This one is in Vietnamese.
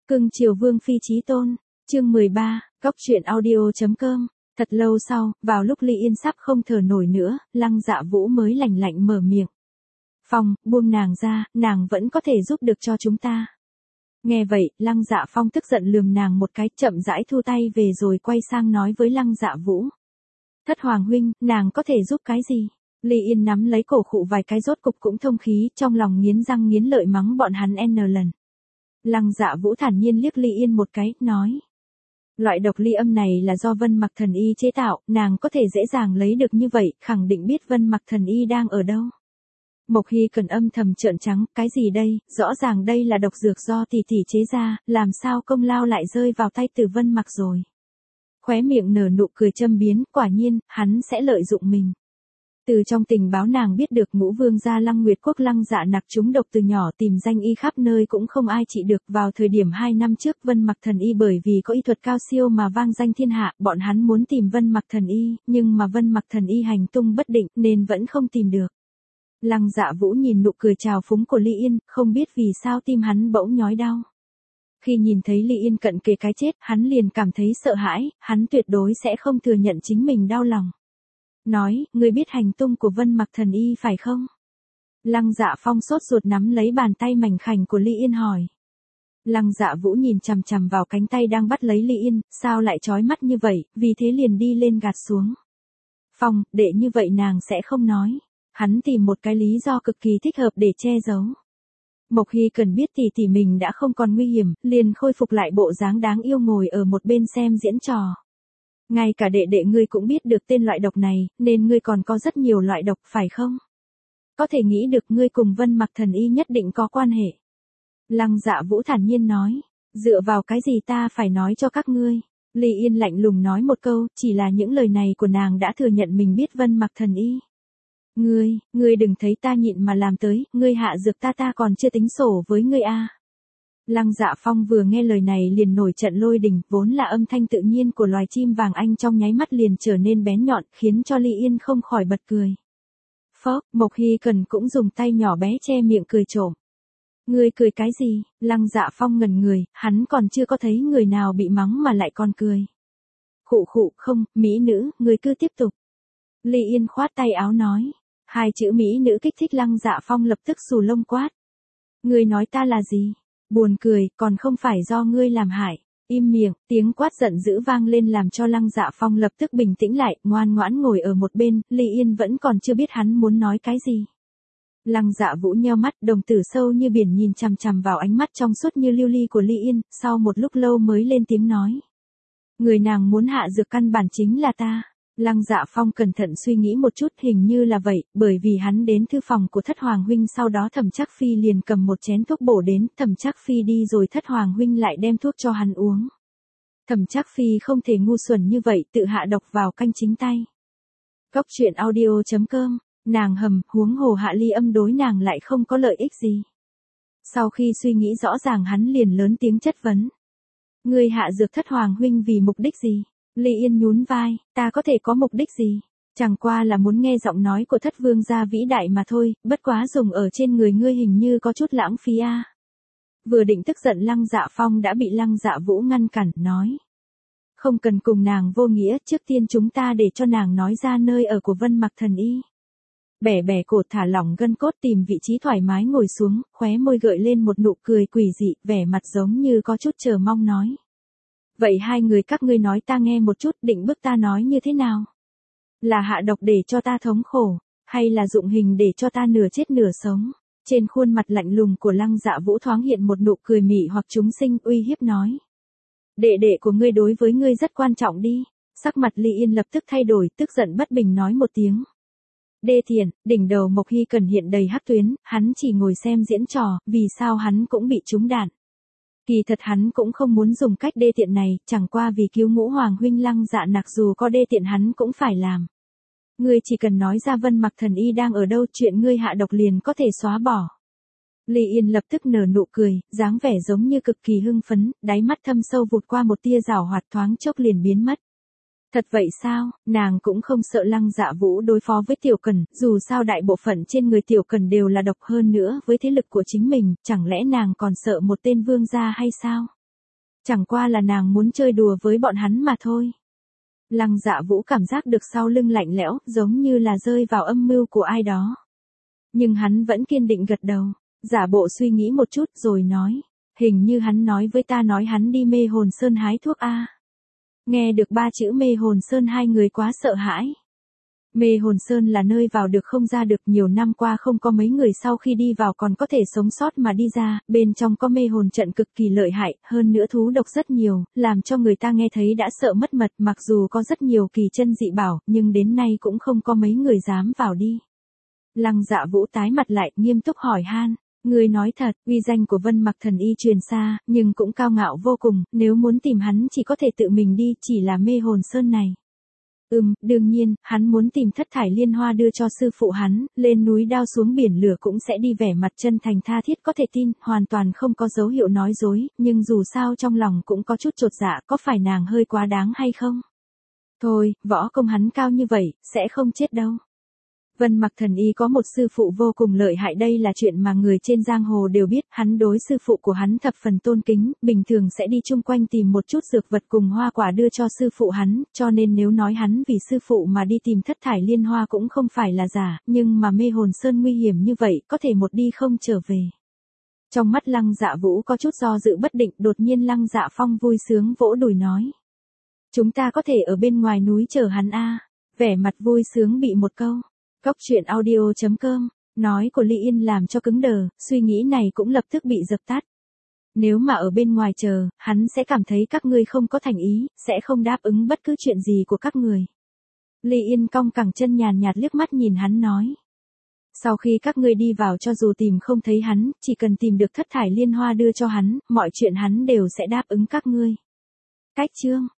Cưng chiều Vương Phi chí tôn, chương 13, Cóc truyện audio.com. Thật lâu sau, vào lúc Ly Yên sắp không thở nổi nữa, Lăng Dạ Vũ mới lạnh lạnh mở miệng. Phong, buông nàng ra, nàng vẫn có thể giúp được cho chúng ta. Nghe vậy, Lăng Dạ Phong tức giận lườm nàng một cái, chậm rãi thu tay về rồi quay sang nói với Lăng Dạ Vũ. Thất Hoàng huynh, nàng có thể giúp cái gì? Ly Yên nắm lấy cổ khụ vài cái rốt cục cũng thông khí, trong lòng nghiến răng nghiến lợi mắng bọn hắn n lần. Lăng Dạ Vũ thản nhiên liếc Ly Yên một cái, nói. Loại độc ly âm này là do Vân Mặc Thần Y chế tạo, nàng có thể dễ dàng lấy được như vậy, khẳng định biết Vân Mặc Thần Y đang ở đâu. Mộc Hy Cần âm thầm trợn trắng, cái gì đây, rõ ràng đây là độc dược do tỷ tỷ chế ra, làm sao công lao lại rơi vào tay Từ Vân Mặc rồi. Khóe miệng nở nụ cười châm biếm, quả nhiên, hắn sẽ lợi dụng mình. Từ trong tình báo nàng biết được Ngũ Vương gia Lăng Nguyệt Quốc Lăng Dạ Nặc trúng độc từ nhỏ, tìm danh y khắp nơi cũng không ai trị được. Vào thời điểm 2 năm trước Vân Mặc Thần Y bởi vì có y thuật cao siêu mà vang danh thiên hạ, bọn hắn muốn tìm Vân Mặc Thần Y, nhưng mà Vân Mặc Thần Y hành tung bất định nên vẫn không tìm được. Lăng Dạ Vũ nhìn nụ cười trào phúng của Ly Yên, không biết vì sao tim hắn bỗng nhói đau. Khi nhìn thấy Ly Yên cận kề cái chết, hắn liền cảm thấy sợ hãi, hắn tuyệt đối sẽ không thừa nhận chính mình đau lòng. Nói, ngươi biết hành tung của Vân Mặc Thần Y phải không? Lăng Dạ Phong sốt ruột nắm lấy bàn tay mảnh khảnh của Ly Yên hỏi. Lăng Dạ Vũ nhìn chằm chằm vào cánh tay đang bắt lấy Ly Yên, sao lại chói mắt như vậy, vì thế liền đi lên gạt xuống. Phong, để như vậy nàng sẽ không nói. Hắn tìm một cái lý do cực kỳ thích hợp để che giấu. Mộc Hy Cần biết tỷ tỷ mình đã không còn nguy hiểm, liền khôi phục lại bộ dáng đáng yêu ngồi ở một bên xem diễn trò. Ngay cả đệ đệ ngươi cũng biết được tên loại độc này, nên ngươi còn có rất nhiều loại độc phải không? Có thể nghĩ được ngươi cùng Vân Mặc Thần Y nhất định có quan hệ. Lăng Dạ Vũ thản nhiên nói, dựa vào cái gì ta phải nói cho các ngươi? Ly Yên lạnh lùng nói một câu, chỉ là những lời này của nàng đã thừa nhận mình biết Vân Mặc Thần Y. Ngươi đừng thấy ta nhịn mà làm tới, ngươi hạ dược ta còn chưa tính sổ với ngươi a. Lăng Dạ Phong vừa nghe lời này liền nổi trận lôi đình, vốn là âm thanh tự nhiên của loài chim vàng anh trong nháy mắt liền trở nên bén nhọn, khiến cho Ly Yên không khỏi bật cười. Phốc, Mộc Hy Cần cũng dùng tay nhỏ bé che miệng cười trộm. Ngươi cười cái gì? Lăng Dạ Phong ngẩn người, hắn còn chưa có thấy người nào bị mắng mà lại còn cười. Khụ, không, mỹ nữ, ngươi cứ tiếp tục. Ly Yên khoát tay áo nói. Hai chữ mỹ nữ kích thích Lăng Dạ Phong lập tức xù lông quát. Ngươi nói ta là gì? Buồn cười, còn không phải do ngươi làm hại. Im miệng, tiếng quát giận dữ vang lên làm cho Lăng Dạ Phong lập tức bình tĩnh lại, ngoan ngoãn ngồi ở một bên, Ly Yên vẫn còn chưa biết hắn muốn nói cái gì. Lăng Dạ Vũ nheo mắt, đồng tử sâu như biển nhìn chằm chằm vào ánh mắt trong suốt như lưu ly của Ly Yên, sau một lúc lâu mới lên tiếng nói. Người nàng muốn hạ dược căn bản chính là ta. Lăng Dạ Phong cẩn thận suy nghĩ một chút, hình như là vậy, bởi vì hắn đến thư phòng của Thất Hoàng huynh, sau đó Thẩm Trác Phi liền cầm một chén thuốc bổ đến, Thẩm Trác Phi đi rồi Thất Hoàng huynh lại đem thuốc cho hắn uống. Thẩm Trác Phi không thể ngu xuẩn như vậy, tự hạ độc vào canh chính tay. Cóc truyện audio.com, nàng hầm, huống hồ hạ ly âm đối nàng lại không có lợi ích gì. Sau khi suy nghĩ rõ ràng hắn liền lớn tiếng chất vấn. Ngươi hạ dược Thất Hoàng huynh vì mục đích gì? Ly Yên nhún vai, ta có thể có mục đích gì? Chẳng qua là muốn nghe giọng nói của Thất Vương gia vĩ đại mà thôi, bất quá dùng ở trên người ngươi hình như có chút lãng phí a. Vừa định tức giận Lăng Dạ Phong đã bị Lăng Dạ Vũ ngăn cản, nói. Không cần cùng nàng vô nghĩa, trước tiên chúng ta để cho nàng nói ra nơi ở của Vân Mặc Thần Y. Bẻ cổ thả lỏng gân cốt tìm vị trí thoải mái ngồi xuống, khóe môi gợi lên một nụ cười quỷ dị, vẻ mặt giống như có chút chờ mong nói. Vậy hai người các ngươi nói ta nghe một chút, định bức ta nói như thế nào? Là hạ độc để cho ta thống khổ, hay là dụng hình để cho ta nửa chết nửa sống? Trên khuôn mặt lạnh lùng của Lăng Dạ Vũ thoáng hiện một nụ cười mị hoặc chúng sinh, uy hiếp nói. Đệ đệ của ngươi đối với ngươi rất quan trọng đi. Sắc mặt Ly Yên lập tức thay đổi, tức giận bất bình nói một tiếng. Đê tiện, đỉnh đầu Mộc Hy Cần hiện đầy hắc tuyến, hắn chỉ ngồi xem diễn trò, vì sao hắn cũng bị trúng đạn. Kỳ thật hắn cũng không muốn dùng cách đê tiện này, chẳng qua vì cứu Ngũ Hoàng huynh Lăng Dạ Nặc dù có đê tiện hắn cũng phải làm. Ngươi chỉ cần nói ra Vân Mặc Thần Y đang ở đâu, chuyện ngươi hạ độc liền có thể xóa bỏ. Ly Yên lập tức nở nụ cười, dáng vẻ giống như cực kỳ hưng phấn, đáy mắt thâm sâu vụt qua một tia giảo hoạt, thoáng chốc liền biến mất. Thật vậy sao, nàng cũng không sợ Lăng Dạ Vũ đối phó với Tiểu Cần, dù sao đại bộ phận trên người Tiểu Cần đều là độc, hơn nữa với thế lực của chính mình, chẳng lẽ nàng còn sợ một tên vương gia hay sao? Chẳng qua là nàng muốn chơi đùa với bọn hắn mà thôi. Lăng Dạ Vũ cảm giác được sau lưng lạnh lẽo, giống như là rơi vào âm mưu của ai đó. Nhưng hắn vẫn kiên định gật đầu, giả bộ suy nghĩ một chút rồi nói, hình như hắn nói với ta nói hắn đi Mê Hồn Sơn hái thuốc a. Nghe được 3 chữ Mê Hồn Sơn hai người quá sợ hãi. Mê Hồn Sơn là nơi vào được không ra được, nhiều năm qua không có mấy người sau khi đi vào còn có thể sống sót mà đi ra, bên trong có mê hồn trận cực kỳ lợi hại, hơn nữa thú độc rất nhiều, làm cho người ta nghe thấy đã sợ mất mật, mặc dù có rất nhiều kỳ chân dị bảo, nhưng đến nay cũng không có mấy người dám vào đi. Lăng Dạ Vũ tái mặt lại, nghiêm túc hỏi han, người nói thật, uy danh của Vân Mặc Thần Y truyền xa, nhưng cũng cao ngạo vô cùng, nếu muốn tìm hắn chỉ có thể tự mình đi, chỉ là Mê Hồn Sơn này. Đương nhiên, hắn muốn tìm Thất Thải Liên Hoa đưa cho sư phụ hắn, lên núi đao xuống biển lửa cũng sẽ đi, vẻ mặt chân thành tha thiết có thể tin, hoàn toàn không có dấu hiệu nói dối, nhưng dù sao trong lòng cũng có chút chột dạ, có phải nàng hơi quá đáng hay không? Thôi, võ công hắn cao như vậy, sẽ không chết đâu. Vân Mặc Thần Y có một sư phụ vô cùng lợi hại, đây là chuyện mà người trên giang hồ đều biết, hắn đối sư phụ của hắn thập phần tôn kính, bình thường sẽ đi chung quanh tìm một chút dược vật cùng hoa quả đưa cho sư phụ hắn, cho nên nếu nói hắn vì sư phụ mà đi tìm Thất Thải Liên Hoa cũng không phải là giả, nhưng mà Mê Hồn Sơn nguy hiểm như vậy, có thể một đi không trở về. Trong mắt Lăng Dạ Vũ có chút do dự bất định, đột nhiên Lăng Dạ Phong vui sướng vỗ đùi nói. Chúng ta có thể ở bên ngoài núi chờ hắn a. Vẻ mặt vui sướng bị một câu. Cóc truyện audio.com, nói của Ly Yên làm cho cứng đờ, suy nghĩ này cũng lập tức bị dập tắt. Nếu mà ở bên ngoài chờ, hắn sẽ cảm thấy các ngươi không có thành ý, sẽ không đáp ứng bất cứ chuyện gì của các người. Ly Yên cong cẳng chân nhàn nhạt liếc mắt nhìn hắn nói. Sau khi các ngươi đi vào cho dù tìm không thấy hắn, chỉ cần tìm được Thất Thải Liên Hoa đưa cho hắn, mọi chuyện hắn đều sẽ đáp ứng các ngươi. Cách chương